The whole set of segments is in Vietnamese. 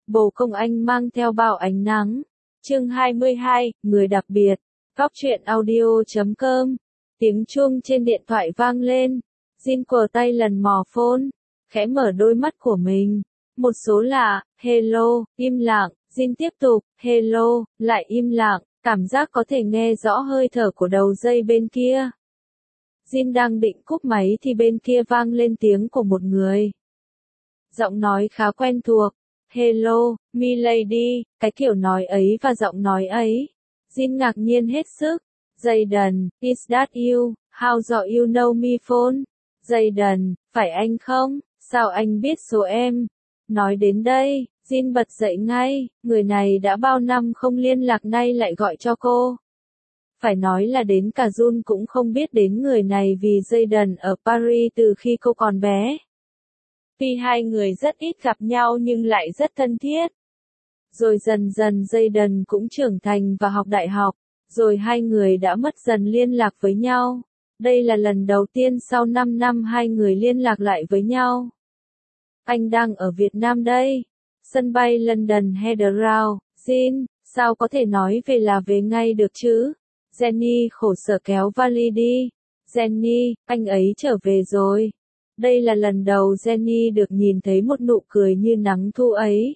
Bồ Công Anh mang theo bao ánh nắng. Chương 22, người đặc biệt. Góc truyện audio.com. Tiếng chuông trên điện thoại vang lên. Jin quờ tay lần mò phone, khẽ mở đôi mắt của mình. Một số lạ, hello, im lặng. Jin tiếp tục, hello, lại im lặng. Cảm giác có thể nghe rõ hơi thở của đầu dây bên kia. Jin đang định cúp máy thì bên kia vang lên tiếng của một người. Giọng nói khá quen thuộc. Hello, milady, cái kiểu nói ấy và giọng nói ấy. Jin ngạc nhiên hết sức. Jayden, is that you? How do you know me phone? Jayden, phải anh không? Sao anh biết số em? Nói đến đây, Jin bật dậy ngay, người này đã bao năm không liên lạc nay lại gọi cho cô. Phải nói là đến cả Jun cũng không biết đến người này vì Jayden ở Paris từ khi cô còn bé. Tuy hai người rất ít gặp nhau nhưng lại rất thân thiết. Rồi dần dần Jayden cũng trưởng thành và học đại học, rồi hai người đã mất dần liên lạc với nhau. Đây là lần đầu tiên sau 5 năm hai người liên lạc lại với nhau. Anh đang ở Việt Nam đây. Sân bay London Heathrow. Jin, sao có thể nói về là về ngay được chứ? Jenny khổ sở kéo vali đi. Jenny, anh ấy trở về rồi. Đây là lần đầu Jenny được nhìn thấy một nụ cười như nắng thu ấy.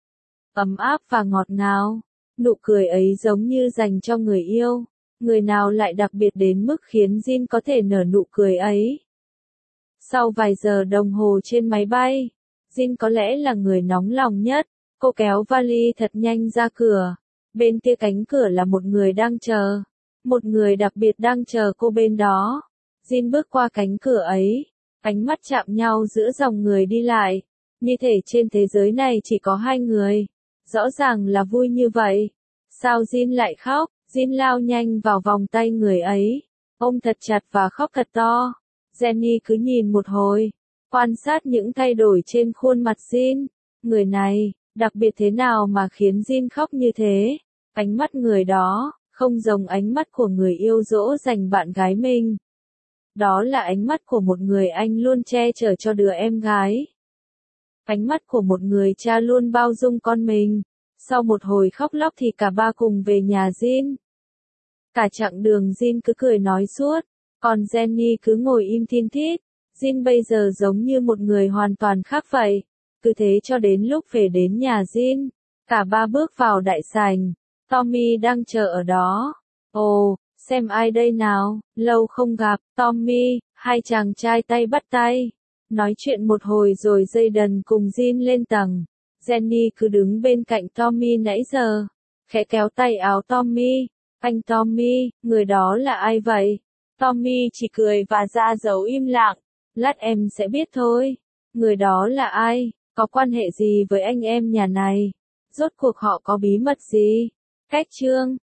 Ấm áp và ngọt ngào. Nụ cười ấy giống như dành cho người yêu. Người nào lại đặc biệt đến mức khiến Jin có thể nở nụ cười ấy. Sau vài giờ đồng hồ trên máy bay, Jin có lẽ là người nóng lòng nhất. Cô kéo vali thật nhanh ra cửa. Bên kia cánh cửa là một người đang chờ. Một người đặc biệt đang chờ cô bên đó. Jin bước qua cánh cửa ấy. Ánh mắt chạm nhau giữa dòng người đi lại. Như thể trên thế giới này chỉ có hai người. Rõ ràng là vui như vậy. Sao Jin lại khóc? Jin lao nhanh vào vòng tay người ấy. Ôm thật chặt và khóc thật to. Jenny cứ nhìn một hồi. Quan sát những thay đổi trên khuôn mặt Jin. Người này, đặc biệt thế nào mà khiến Jin khóc như thế? Ánh mắt người đó, không giống ánh mắt của người yêu dỗ dành bạn gái mình. Đó là ánh mắt của một người anh luôn che chở cho đứa em gái. Ánh mắt của một người cha luôn bao dung con mình. Sau một hồi khóc lóc thì cả ba cùng về nhà Jin. Cả chặng đường Jin cứ cười nói suốt, còn Jenny cứ ngồi im thin thít. Jin bây giờ giống như một người hoàn toàn khác vậy. Cứ thế cho đến lúc về đến nhà Jin, cả ba bước vào đại sảnh. Tommy đang chờ ở đó. Ồ, xem ai đây nào, lâu không gặp, Tommy, hai chàng trai tay bắt tay. Nói chuyện một hồi rồi Jayden cùng Jin lên tầng. Jenny cứ đứng bên cạnh Tommy nãy giờ, khẽ kéo tay áo Tommy. Anh Tommy, người đó là ai vậy? Tommy chỉ cười và ra dấu im lặng. Lát em sẽ biết thôi. Người đó là ai? Có quan hệ gì với anh em nhà này? Rốt cuộc họ có bí mật gì? Cách chương